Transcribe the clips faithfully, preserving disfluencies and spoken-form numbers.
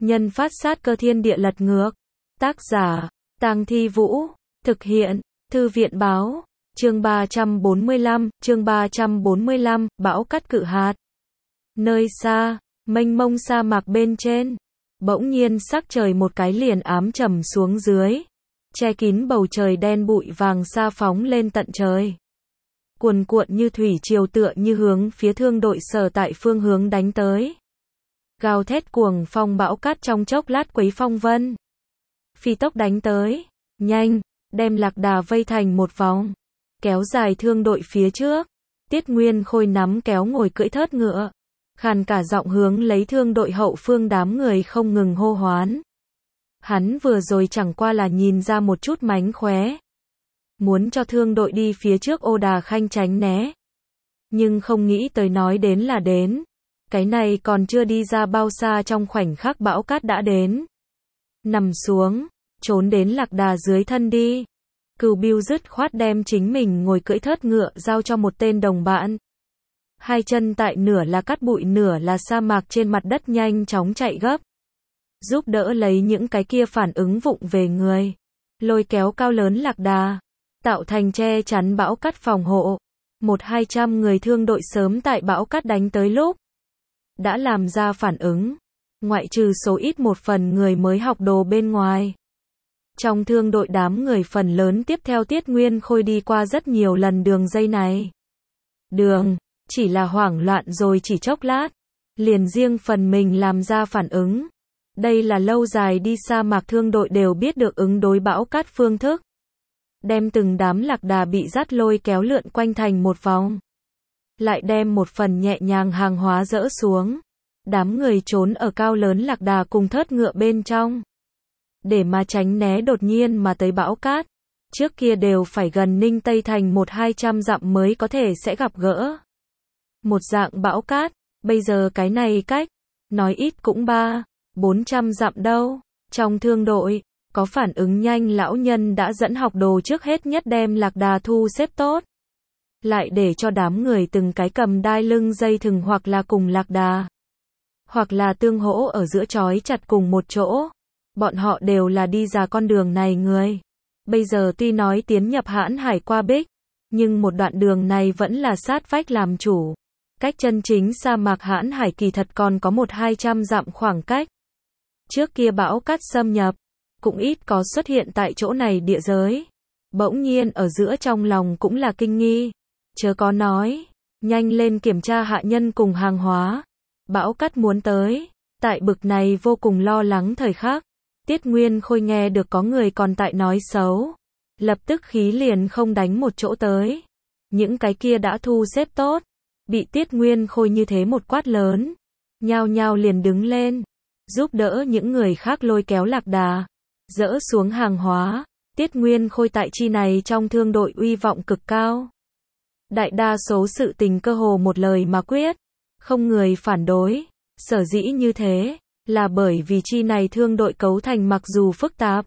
Nhân phát sát cơ thiên địa lật ngược. Tác giả, Tang Thi Vũ. Thực hiện, Thư viện báo. Chương ba trăm bốn mươi lăm, chương ba trăm bốn mươi lăm, bão cát cự hạt. Nơi xa, mênh mông sa mạc bên trên, bỗng nhiên sắc trời một cái liền ám trầm xuống dưới, che kín bầu trời đen bụi vàng sa phóng lên tận trời. Cuồn cuộn như thủy triều tựa như hướng phía thương đội sở tại phương hướng đánh tới. Gào thét cuồng phong bão cát trong chốc lát quấy phong vân. Phi tốc đánh tới, nhanh, đem Lạc Đà vây thành một vòng, kéo dài thương đội phía trước. Tiết Nguyên Khôi nắm kéo ngồi cưỡi thớt ngựa, khàn cả giọng hướng lấy thương đội hậu phương đám người không ngừng hô hoán. Hắn vừa rồi chẳng qua là nhìn ra một chút mánh khóe, muốn cho thương đội đi phía trước ô đà khanh tránh né. Nhưng không nghĩ tới nói đến là đến. Cái này còn chưa đi ra bao xa trong khoảnh khắc bão cát đã đến. Nằm xuống, trốn đến Lạc Đà dưới thân đi. Cừu Biêu dứt khoát đem chính mình ngồi cưỡi thớt ngựa giao cho một tên đồng bạn. Hai chân tại nửa là cát bụi nửa là sa mạc trên mặt đất nhanh chóng chạy gấp, giúp đỡ lấy những cái kia phản ứng vụng về người, lôi kéo cao lớn Lạc Đà, tạo thành che chắn bão cát phòng hộ. Một hai trăm người thương đội sớm tại bão cát đánh tới lúc đã làm ra phản ứng, ngoại trừ số ít một phần người mới học đồ bên ngoài. Trong thương đội đám người phần lớn tiếp theo Tiết Nguyên Khôi đi qua rất nhiều lần đường dây này. Đường, chỉ là hoảng loạn rồi chỉ chốc lát, liền riêng phần mình làm ra phản ứng. Đây là lâu dài đi sa mạc thương đội đều biết được ứng đối bão cát phương thức. Đem từng đám Lạc Đà bị dắt lôi kéo lượn quanh thành một vòng. Lại đem một phần nhẹ nhàng hàng hóa dỡ xuống. Đám người trốn ở cao lớn Lạc Đà cùng thớt ngựa bên trong, để mà tránh né đột nhiên mà tới bão cát. Trước kia đều phải gần Ninh Tây Thành một hai trăm dặm mới có thể sẽ gặp gỡ một dạng bão cát, bây giờ cái này cách, nói ít cũng ba, bốn trăm dặm đâu. Trong thương đội, có phản ứng nhanh lão nhân đã dẫn học đồ trước hết nhất đem Lạc Đà thu xếp tốt. Lại để cho đám người từng cái cầm đai lưng dây thừng hoặc là cùng Lạc Đà, hoặc là tương hỗ ở giữa trói chặt cùng một chỗ. Bọn họ đều là đi ra con đường này người. Bây giờ tuy nói tiến nhập Hãn Hải qua Bích, nhưng một đoạn đường này vẫn là sát vách làm chủ. Cách chân chính sa mạc Hãn Hải kỳ thật còn có một hai trăm dặm khoảng cách. Trước kia bão cát xâm nhập, cũng ít có xuất hiện tại chỗ này địa giới. Bỗng nhiên ở giữa trong lòng cũng là kinh nghi. Chớ có nói, nhanh lên kiểm tra hạ nhân cùng hàng hóa. Bão cát muốn tới, tại bực này vô cùng lo lắng thời khắc. Tiết Nguyên Khôi nghe được có người còn tại nói xấu, lập tức khí liền không đánh một chỗ tới. Những cái kia đã thu xếp tốt, bị Tiết Nguyên Khôi như thế một quát lớn, nhao nhao liền đứng lên, giúp đỡ những người khác lôi kéo Lạc Đà, dỡ xuống hàng hóa. Tiết Nguyên Khôi tại chi này trong thương đội uy vọng cực cao. Đại đa số sự tình cơ hồ một lời mà quyết, không người phản đối. Sở dĩ như thế, là bởi vì chi này thương đội cấu thành mặc dù phức tạp,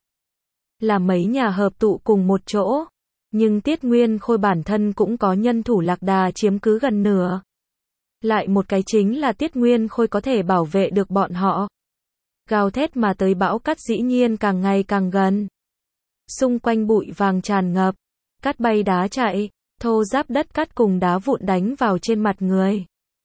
là mấy nhà hợp tụ cùng một chỗ, nhưng Tiết Nguyên Khôi bản thân cũng có nhân thủ Lạc Đà chiếm cứ gần nửa. Lại một cái chính là Tiết Nguyên Khôi có thể bảo vệ được bọn họ. Gào thét mà tới bão cát dĩ nhiên càng ngày càng gần. Xung quanh bụi vàng tràn ngập, cát bay đá chạy, thô ráp đất cát cùng đá vụn đánh vào trên mặt người.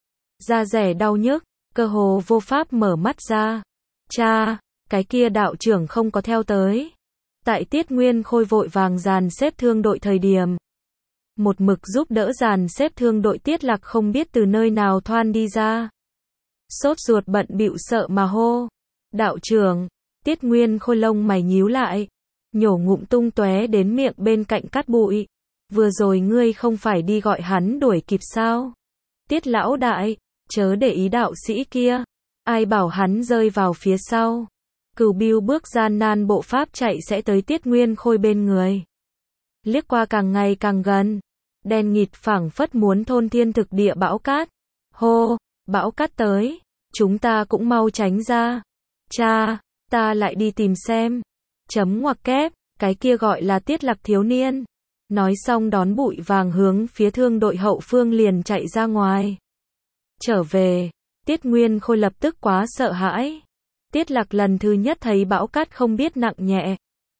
Da rẻ đau nhức, cơ hồ vô pháp mở mắt ra. Cha, cái kia đạo trưởng không có theo tới. Tại Tiết Nguyên Khôi vội vàng dàn xếp thương đội thời điểm, một mực giúp đỡ dàn xếp thương đội Tiết Lạc không biết từ nơi nào thoan đi ra. Sốt ruột bận bịu sợ mà hô. Đạo trưởng. Tiết Nguyên Khôi lông mày nhíu lại, nhổ ngụm tung tóe đến miệng bên cạnh cát bụi. Vừa rồi ngươi không phải đi gọi hắn đuổi kịp sao? Tiết lão đại, chớ để ý đạo sĩ kia. Ai bảo hắn rơi vào phía sau. Cừu Biêu bước gian nan bộ pháp chạy sẽ tới Tiết Nguyên Khôi bên người. Liếc qua càng ngày càng gần. Đen nghịt phảng phất muốn thôn thiên thực địa bão cát. Hô, bão cát tới. Chúng ta cũng mau tránh ra. Cha, ta lại đi tìm xem. Chấm ngoặc kép, cái kia gọi là Tiết Lạc thiếu niên. Nói xong đón bụi vàng hướng phía thương đội hậu phương liền chạy ra ngoài. Trở về, Tiết Nguyên Khôi lập tức quá sợ hãi. Tiết Lạc lần thứ nhất thấy bão cát không biết nặng nhẹ.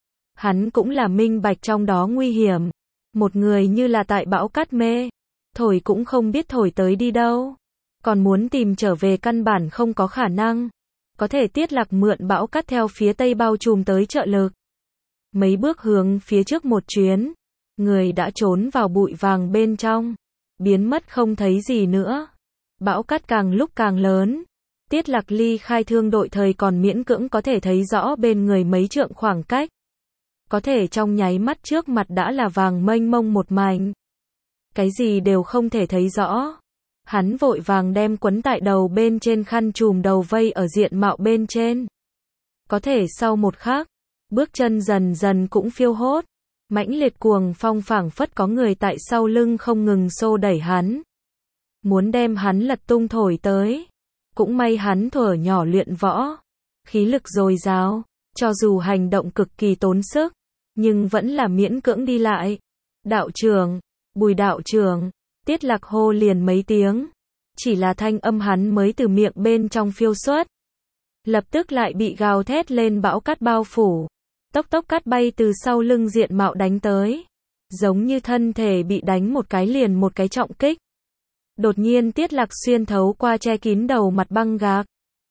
Hắn cũng là minh bạch trong đó nguy hiểm. Một người như là tại bão cát mê, thổi cũng không biết thổi tới đi đâu. Còn muốn tìm trở về căn bản không có khả năng. Có thể Tiết Lạc mượn bão cát theo phía tây bao trùm tới trợ lực. Mấy bước hướng phía trước một chuyến, người đã trốn vào bụi vàng bên trong, biến mất không thấy gì nữa. Bão cát càng lúc càng lớn. Tiết Lạc ly khai thương đội thời còn miễn cưỡng có thể thấy rõ bên người mấy trượng khoảng cách. Có thể trong nháy mắt trước mặt đã là vàng mênh mông một mảnh. Cái gì đều không thể thấy rõ. Hắn vội vàng đem quấn tại đầu bên trên khăn trùm đầu vây ở diện mạo bên trên. Có thể sau một khắc, bước chân dần dần cũng phiêu hốt. Mãnh liệt cuồng phong phảng phất có người tại sau lưng không ngừng xô đẩy hắn. Muốn đem hắn lật tung thổi tới. Cũng may hắn thuở nhỏ luyện võ. Khí lực dồi dào, cho dù hành động cực kỳ tốn sức, nhưng vẫn là miễn cưỡng đi lại. Đạo trưởng, Bùi đạo trưởng, Tiết Lạc hô liền mấy tiếng. Chỉ là thanh âm hắn mới từ miệng bên trong phiêu xuất. Lập tức lại bị gào thét lên bão cát bao phủ. Tốc tốc cát bay từ sau lưng diện mạo đánh tới. Giống như thân thể bị đánh một cái liền một cái trọng kích. Đột nhiên Tiết Lạc xuyên thấu qua che kín đầu mặt băng gạc.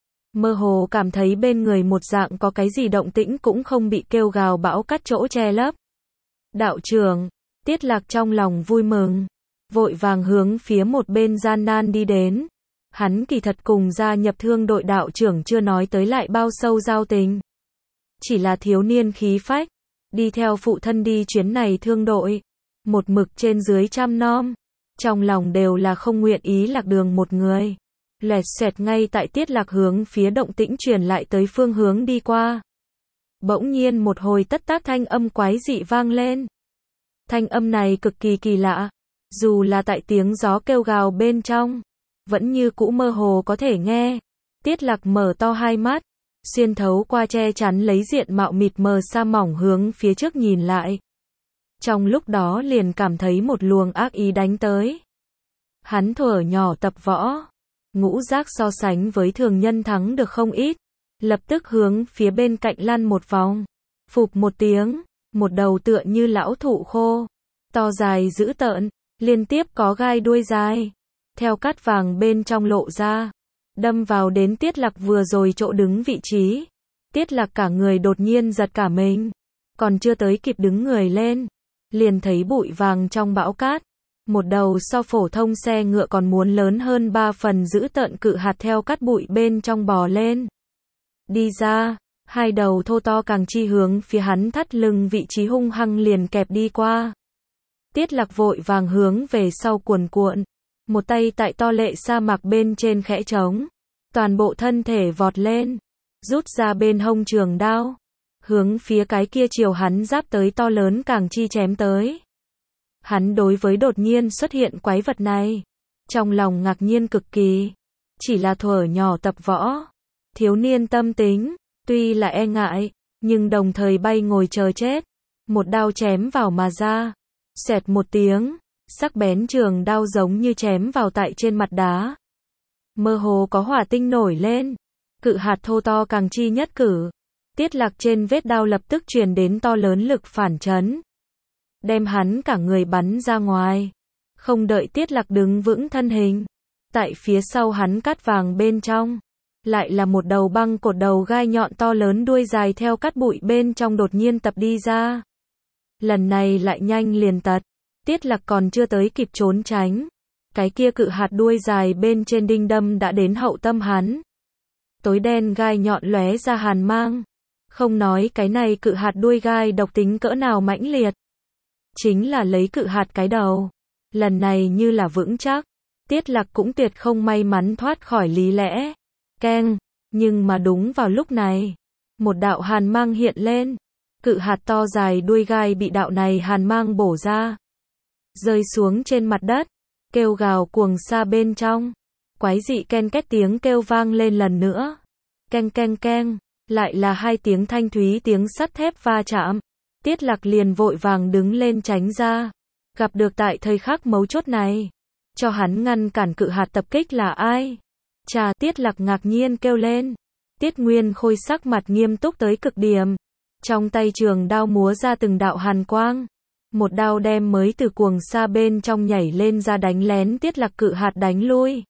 Mơ hồ cảm thấy bên người một dạng có cái gì động tĩnh cũng không bị kêu gào bão cát chỗ che lấp. Đạo trưởng, Tiết Lạc trong lòng vui mừng. Vội vàng hướng phía một bên gian nan đi đến. Hắn kỳ thật cùng gia nhập thương đội đạo trưởng chưa nói tới lại bao sâu giao tình. Chỉ là thiếu niên khí phách. Đi theo phụ thân đi chuyến này thương đội. Một mực trên dưới trăm nom. Trong lòng đều là không nguyện ý lạc đường một người. Lẹt xẹt ngay tại Tiết Lạc hướng phía động tĩnh truyền lại tới phương hướng đi qua. Bỗng nhiên một hồi tất tác thanh âm quái dị vang lên. Thanh âm này cực kỳ kỳ lạ. Dù là tại tiếng gió kêu gào bên trong, vẫn như cũ mơ hồ có thể nghe. Tiết Lạc mở to hai mắt, xuyên thấu qua che chắn lấy diện mạo mịt mờ sa mỏng hướng phía trước nhìn lại. Trong lúc đó liền cảm thấy một luồng ác ý đánh tới. Hắn thuở nhỏ tập võ, ngũ giác so sánh với thường nhân thắng được không ít. Lập tức hướng phía bên cạnh lăn một vòng. Phụp một tiếng, một đầu tựa như lão thụ khô, to dài dữ tợn, liên tiếp có gai đuôi dài, theo cát vàng bên trong lộ ra, đâm vào đến Tiết Lạc vừa rồi chỗ đứng vị trí. Tiết Lạc cả người đột nhiên giật cả mình, còn chưa tới kịp đứng người lên, liền thấy bụi vàng trong bão cát, một đầu so phổ thông xe ngựa còn muốn lớn hơn ba phần dữ tợn cự hạt theo cát bụi bên trong bò lên. Đi ra, hai đầu thô to càng chi hướng phía hắn thắt lưng vị trí hung hăng liền kẹp đi qua. Tiết Lạc vội vàng hướng về sau cuồn cuộn, một tay tại to lệ sa mạc bên trên khẽ trống, toàn bộ thân thể vọt lên, rút ra bên hông trường đao, hướng phía cái kia chiều hắn giáp tới to lớn càng chi chém tới. Hắn đối với đột nhiên xuất hiện quái vật này, trong lòng ngạc nhiên cực kỳ, chỉ là thuở nhỏ tập võ, thiếu niên tâm tính, tuy là e ngại, nhưng đồng thời bay ngồi chờ chết, một đao chém vào mà ra. Xẹt một tiếng, sắc bén trường đao giống như chém vào tại trên mặt đá. Mơ hồ có hỏa tinh nổi lên, cự hạt thô to càng chi nhất cử. Tiết Lạc trên vết đao lập tức truyền đến to lớn lực phản chấn, đem hắn cả người bắn ra ngoài. Không đợi Tiết Lạc đứng vững thân hình, tại phía sau hắn cát vàng bên trong, lại là một đầu băng cột đầu gai nhọn to lớn đuôi dài theo cát bụi bên trong đột nhiên tập đi ra. Lần này lại nhanh liền tật, Tiết Lạc còn chưa tới kịp trốn tránh, cái kia cự hạt đuôi dài bên trên đinh đâm đã đến hậu tâm hắn. Tối đen gai nhọn lóe ra hàn mang, không nói cái này cự hạt đuôi gai độc tính cỡ nào mãnh liệt, chính là lấy cự hạt cái đầu, lần này như là vững chắc, Tiết Lạc cũng tuyệt không may mắn thoát khỏi lý lẽ. Keng, nhưng mà đúng vào lúc này, một đạo hàn mang hiện lên. Cự hạt to dài đuôi gai bị đạo này hàn mang bổ ra, rơi xuống trên mặt đất, kêu gào cuồng xa bên trong. Quái dị ken két tiếng kêu vang lên lần nữa. Keng keng keng, lại là hai tiếng thanh thúy tiếng sắt thép va chạm. Tiết Lạc liền vội vàng đứng lên tránh ra. Gặp được tại thời khắc mấu chốt này, cho hắn ngăn cản cự hạt tập kích là ai? Chà, Tiết Lạc ngạc nhiên kêu lên. Tiết Nguyên Khôi sắc mặt nghiêm túc tới cực điểm. Trong tay trường đao múa ra từng đạo hàn quang. Một đao đem mới từ cuồng xa bên trong nhảy lên ra đánh lén Tiết Lạc cự hạt đánh lui.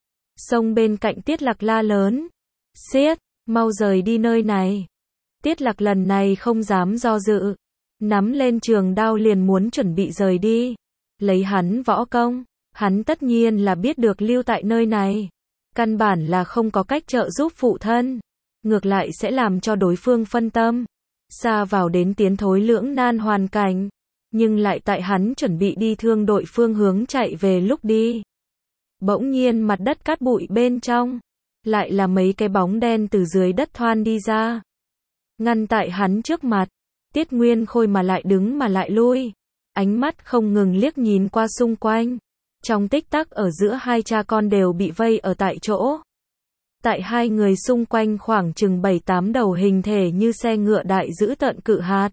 Xông bên cạnh Tiết Lạc la lớn. Xiết, mau rời đi nơi này. Tiết Lạc lần này không dám do dự. Nắm lên trường đao liền muốn chuẩn bị rời đi. Lấy hắn võ công, hắn tất nhiên là biết được lưu tại nơi này. Căn bản là không có cách trợ giúp phụ thân. Ngược lại sẽ làm cho đối phương phân tâm. Xa vào đến tiến thối lưỡng nan hoàn cảnh. Nhưng lại tại hắn chuẩn bị đi thương đội phương hướng chạy về lúc đi. Bỗng nhiên mặt đất cát bụi bên trong. Lại là mấy cái bóng đen từ dưới đất thoan đi ra. Ngăn tại hắn trước mặt. Tiết Nguyên Khôi mà lại đứng mà lại lui. Ánh mắt không ngừng liếc nhìn qua xung quanh. Trong tích tắc ở giữa hai cha con đều bị vây ở tại chỗ. Tại hai người xung quanh khoảng chừng bảy tám đầu hình thể như xe ngựa đại dữ tợn cự hạt.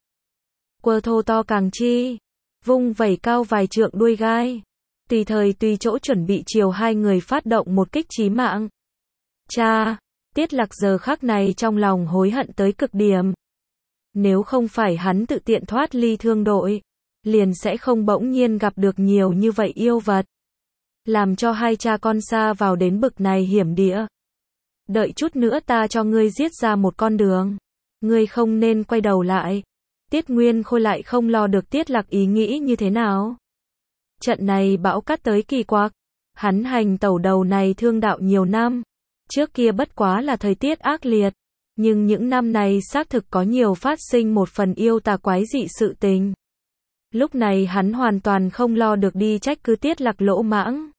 Quơ thô to càng chi. Vung vẩy cao vài trượng đuôi gai. Tùy thời tùy chỗ chuẩn bị chiều hai người phát động một kích chí mạng. Cha, Tiết Lạc giờ khắc này trong lòng hối hận tới cực điểm. Nếu không phải hắn tự tiện thoát ly thương đội, liền sẽ không bỗng nhiên gặp được nhiều như vậy yêu vật. Làm cho hai cha con xa vào đến bực này hiểm địa. Đợi chút nữa ta cho ngươi giết ra một con đường. Ngươi không nên quay đầu lại. Tiết Nguyên Khôi lại không lo được Tiết Lạc ý nghĩ như thế nào. Trận này bão cát tới kỳ quặc. Hắn hành tẩu đầu này thương đạo nhiều năm. Trước kia bất quá là thời tiết ác liệt. Nhưng những năm này xác thực có nhiều phát sinh một phần yêu tà quái dị sự tình. Lúc này hắn hoàn toàn không lo được đi trách cứ Tiết Lạc lỗ mãng.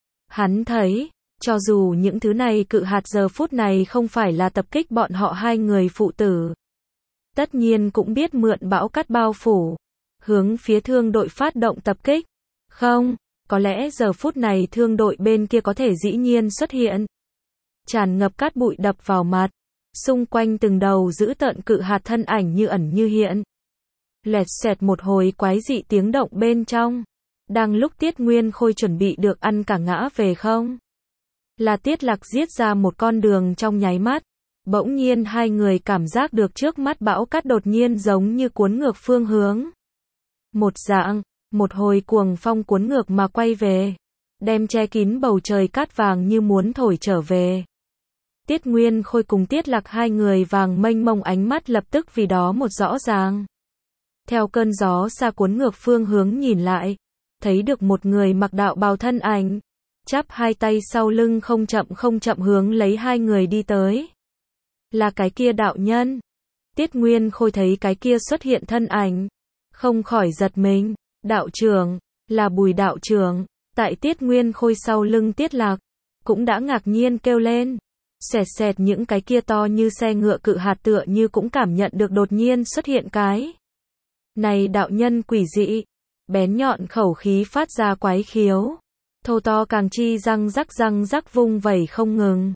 Hắn thấy, cho dù những thứ này cự hạt giờ phút này không phải là tập kích bọn họ hai người phụ tử. Tất nhiên cũng biết mượn bão cát bao phủ. Hướng phía thương đội phát động tập kích. Không, có lẽ giờ phút này thương đội bên kia có thể dĩ nhiên xuất hiện. Tràn ngập cát bụi đập vào mặt. Xung quanh từng đầu giữ tợn cự hạt thân ảnh như ẩn như hiện. Lẹt xẹt một hồi quái dị tiếng động bên trong. Đang lúc Tiết Nguyên Khôi chuẩn bị được ăn cả ngã về không. Là Tiết Lạc giết ra một con đường trong nháy mắt. Bỗng nhiên hai người cảm giác được trước mắt bão cát đột nhiên giống như cuốn ngược phương hướng. Một dạng, một hồi cuồng phong cuốn ngược mà quay về. Đem che kín bầu trời cát vàng như muốn thổi trở về. Tiết Nguyên Khôi cùng Tiết Lạc hai người vàng mênh mông ánh mắt lập tức vì đó một rõ ràng. Theo cơn gió xa cuốn ngược phương hướng nhìn lại. Thấy được một người mặc đạo bào thân ảnh. Chắp hai tay sau lưng không chậm không chậm hướng lấy hai người đi tới. Là cái kia đạo nhân. Tiết Nguyên Khôi thấy cái kia xuất hiện thân ảnh. Không khỏi giật mình. Đạo trưởng, là Bùi đạo trưởng. Tại Tiết Nguyên Khôi sau lưng Tiết Lạc. Cũng đã ngạc nhiên kêu lên. Xẹt xẹt những cái kia to như xe ngựa cự hạt tựa như cũng cảm nhận được đột nhiên xuất hiện cái. Này đạo nhân quỷ dị. Bén nhọn khẩu khí phát ra quái khiếu. Thô to càng chi răng rắc răng rắc vung vẩy không ngừng.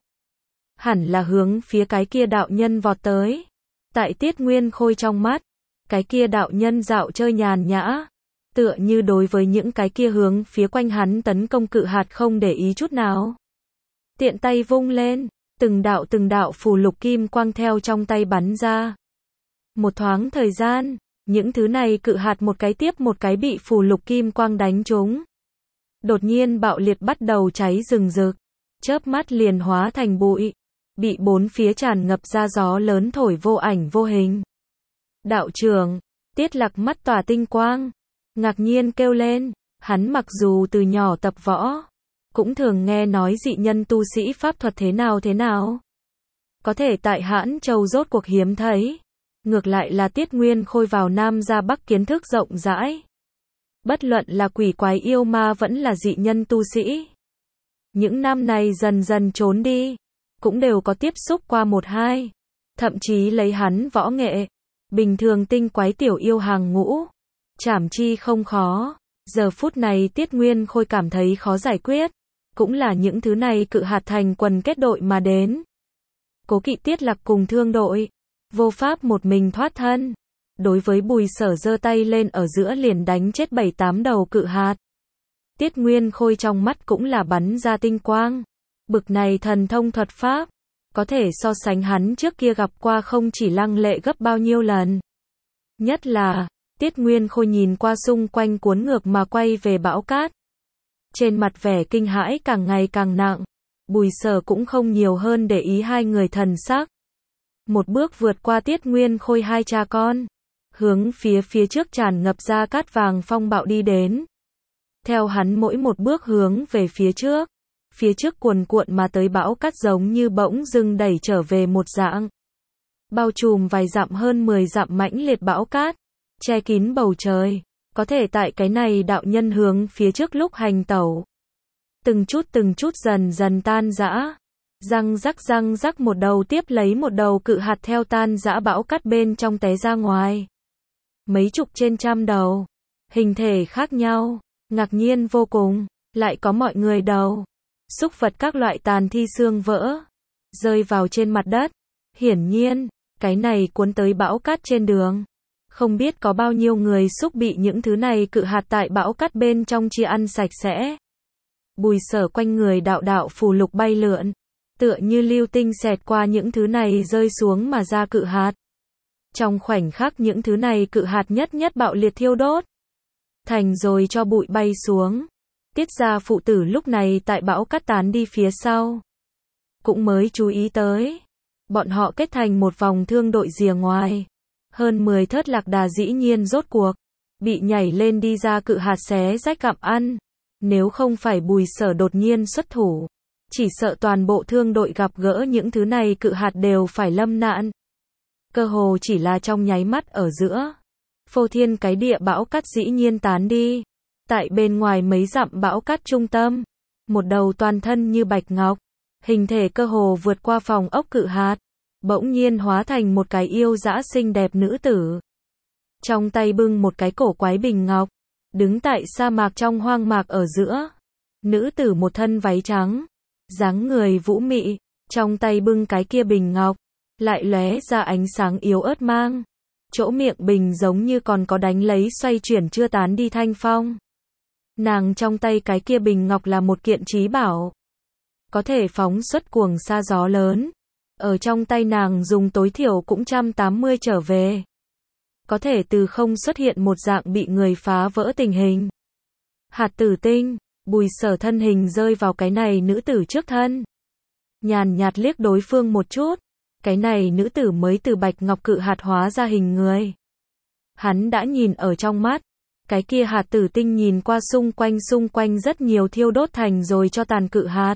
Hẳn là hướng phía cái kia đạo nhân vọt tới. Tại Tiết Nguyên Khôi trong mắt. Cái kia đạo nhân dạo chơi nhàn nhã. Tựa như đối với những cái kia hướng phía quanh hắn tấn công cự hạt không để ý chút nào. Tiện tay vung lên. Từng đạo từng đạo phù lục kim quang theo trong tay bắn ra. Một thoáng thời gian, những thứ này cự hạt một cái tiếp một cái bị phù lục kim quang đánh trúng. Đột nhiên bạo liệt bắt đầu cháy rừng rực, chớp mắt liền hóa thành bụi, bị bốn phía tràn ngập ra gió lớn thổi vô ảnh vô hình. Đạo trưởng, Tiết Lạc mắt tỏa tinh quang, ngạc nhiên kêu lên, hắn mặc dù từ nhỏ tập võ, cũng thường nghe nói dị nhân tu sĩ pháp thuật thế nào thế nào. Có thể tại Hãn Châu rốt cuộc hiếm thấy. Ngược lại là Tiết Nguyên Khôi vào Nam ra Bắc kiến thức rộng rãi. Bất luận là quỷ quái yêu ma vẫn là dị nhân tu sĩ. Những năm này dần dần trốn đi. Cũng đều có tiếp xúc qua một hai. Thậm chí lấy hắn võ nghệ. Bình thường tinh quái tiểu yêu hàng ngũ. Chảm chi không khó. Giờ phút này Tiết Nguyên Khôi cảm thấy khó giải quyết. Cũng là những thứ này cự hạt thành quần kết đội mà đến. Cố Kỵ Tiết Lạc cùng thương đội. Vô pháp một mình thoát thân. Đối với Bùi Sở giơ tay lên ở giữa liền đánh chết bảy tám đầu cự hạt. Tiết Nguyên Khôi trong mắt cũng là bắn ra tinh quang. Bực này thần thông thuật pháp. có thể so sánh hắn trước kia gặp qua không chỉ lăng lệ gấp bao nhiêu lần. Nhất là, Tiết Nguyên Khôi nhìn qua xung quanh cuốn ngược mà quay về bão cát. Trên mặt vẻ kinh hãi càng ngày càng nặng, Bùi Sở cũng không nhiều hơn để ý hai người thần sắc. Một bước vượt qua Tiết Nguyên Khôi hai cha con, hướng phía phía trước tràn ngập ra cát vàng phong bạo đi đến. Theo hắn mỗi một bước hướng về phía trước, phía trước cuồn cuộn mà tới bão cát giống như bỗng dưng đẩy trở về một dạng. Bao trùm vài dặm hơn mười dặm mãnh liệt bão cát, che kín bầu trời, có thể tại cái này đạo nhân hướng phía trước lúc hành tẩu. Từng chút từng chút dần dần tan rã, răng rắc răng rắc một đầu tiếp lấy một đầu cự hạt theo tan rã bão cát bên trong té ra ngoài. Mấy chục trên trăm đầu, hình thể khác nhau, ngạc nhiên vô cùng, lại có mọi người đầu, súc vật các loại tàn thi xương vỡ, rơi vào trên mặt đất. Hiển nhiên, cái này cuốn tới bão cát trên đường. Không biết có bao nhiêu người xúc bị những thứ này cự hạt tại bão cát bên trong chia ăn sạch sẽ. Bùi Sở quanh người đạo đạo phù lục bay lượn, tựa như lưu tinh xẹt qua những thứ này rơi xuống mà ra cự hạt. Trong khoảnh khắc những thứ này cự hạt nhất nhất bạo liệt thiêu đốt, thành rồi cho bụi bay xuống. Tiết gia phụ tử lúc này tại bão cát tán đi phía sau, cũng mới chú ý tới. Bọn họ kết thành một vòng thương đội rìa ngoài. Hơn mười thớt lạc đà dĩ nhiên rốt cuộc bị nhảy lên đi ra cự hạt xé rách gặm ăn. Nếu không phải Bùi Sở đột nhiên xuất thủ, chỉ sợ toàn bộ thương đội gặp gỡ những thứ này cự hạt đều phải lâm nạn. Cơ hồ chỉ là trong nháy mắt ở giữa, phô thiên cái địa bão cát dĩ nhiên tán đi. Tại bên ngoài mấy dặm bão cát trung tâm, một đầu toàn thân như bạch ngọc, hình thể cơ hồ vượt qua phòng ốc cự hạt, bỗng nhiên hóa thành một cái yêu dã xinh đẹp nữ tử. Trong tay bưng một cái cổ quái bình ngọc, đứng tại sa mạc trong hoang mạc ở giữa. Nữ tử một thân váy trắng, dáng người vũ mị, trong tay bưng cái kia bình ngọc, lại lóe ra ánh sáng yếu ớt mang. Chỗ miệng bình giống như còn có đánh lấy xoay chuyển chưa tán đi thanh phong. Nàng trong tay cái kia bình ngọc là một kiện trí bảo, có thể phóng xuất cuồng sa gió lớn. Ở trong tay nàng dùng tối thiểu cũng một trăm tám mươi trở về. Có thể từ không xuất hiện một dạng bị người phá vỡ tình hình. Hạt tử tinh, Bùi Sở thân hình rơi vào cái này nữ tử trước thân. Nhàn nhạt liếc đối phương một chút, cái này nữ tử mới từ bạch ngọc cự hạt hóa ra hình người. Hắn đã nhìn ở trong mắt, cái kia hạt tử tinh nhìn qua xung quanh xung quanh rất nhiều thiêu đốt thành rồi cho tàn cự hạt.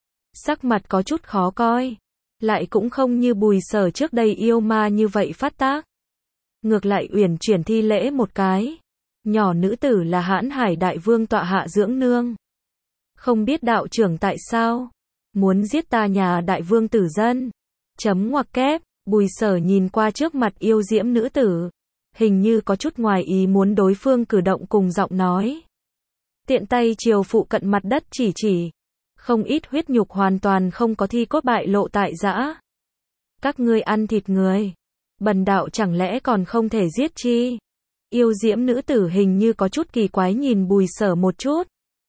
Sắc mặt có chút khó coi, lại cũng không như Bùi Sở trước đây yêu ma như vậy phát tác. Ngược lại uyển chuyển thi lễ một cái. Nhỏ nữ tử là Hãn Hải Đại Vương tọa hạ dưỡng nương. Không biết đạo trưởng tại sao muốn giết ta nhà Đại Vương tử dân. Chấm ngoặc kép, Bùi Sở nhìn qua trước mặt yêu diễm nữ tử, hình như có chút ngoài ý muốn đối phương cử động cùng giọng nói. Tiện tay chiều phụ cận mặt đất chỉ chỉ, không ít huyết nhục hoàn toàn không có thi cốt bại lộ tại giã. Các ngươi ăn thịt người, bần đạo chẳng lẽ còn không thể giết chi? Yêu diễm nữ tử hình như có chút kỳ quái nhìn Bùi Sở một chút.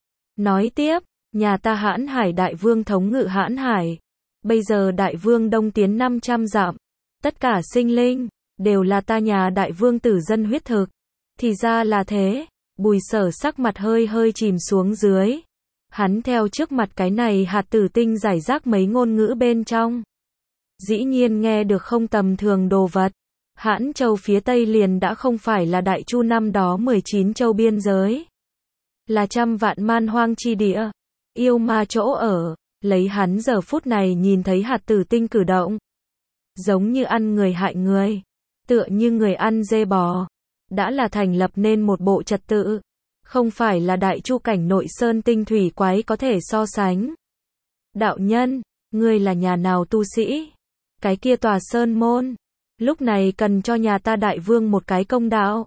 Nói tiếp, nhà ta Hãn Hải Đại Vương thống ngự Hãn Hải. Bây giờ Đại Vương đông tiến năm trăm dặm. Tất cả sinh linh, đều là ta nhà Đại Vương tử dân huyết thực. Thì ra là thế. Bùi Sở sắc mặt hơi hơi chìm xuống dưới. Hắn theo trước mặt cái này hạt tử tinh giải rác mấy ngôn ngữ bên trong. Dĩ nhiên nghe được không tầm thường đồ vật. Hãn Châu phía Tây liền đã không phải là Đại Chu năm đó mười chín châu biên giới. Là trăm vạn man hoang chi địa. Yêu ma chỗ ở. Lấy hắn giờ phút này nhìn thấy hạt tử tinh cử động. Giống như ăn người hại người. Tựa như người ăn dê bò. Đã là thành lập nên một bộ trật tự. Không phải là Đại Chu cảnh nội sơn tinh thủy quái có thể so sánh. Đạo nhân, ngươi là nhà nào tu sĩ? Cái kia tòa sơn môn. Lúc này cần cho nhà ta Đại Vương một cái công đạo.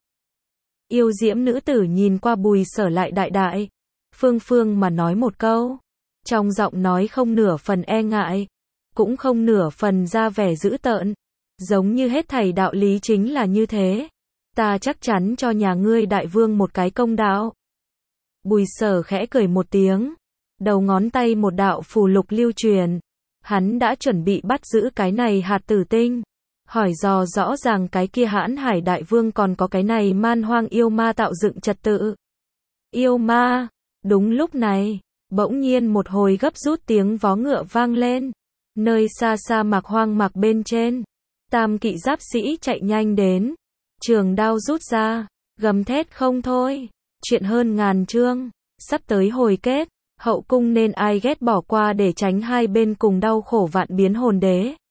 Yêu diễm nữ tử nhìn qua Bùi Sở lại đại đại. Phương phương mà nói một câu. Trong giọng nói không nửa phần e ngại. Cũng không nửa phần ra vẻ dữ tợn. Giống như hết thảy đạo lý chính là như thế. Ta chắc chắn cho nhà ngươi Đại Vương một cái công đạo. Bùi Sở khẽ cười một tiếng. Đầu ngón tay một đạo phù lục lưu truyền. hắn đã chuẩn bị bắt giữ cái này hạt tử tinh. Hỏi dò rõ ràng cái kia hãn hải đại vương còn có cái này man hoang yêu ma tạo dựng trật tự. Yêu ma, đúng lúc này, bỗng nhiên một hồi gấp rút tiếng vó ngựa vang lên. Nơi xa xa mạc hoang mạc bên trên, tam kỵ giáp sĩ chạy nhanh đến, trường đao rút ra, gầm thét không thôi, chuyện hơn ngàn chương, sắp tới hồi kết, hậu cung nên ai ghét bỏ qua để tránh hai bên cùng đau khổ vạn biến hồn đế.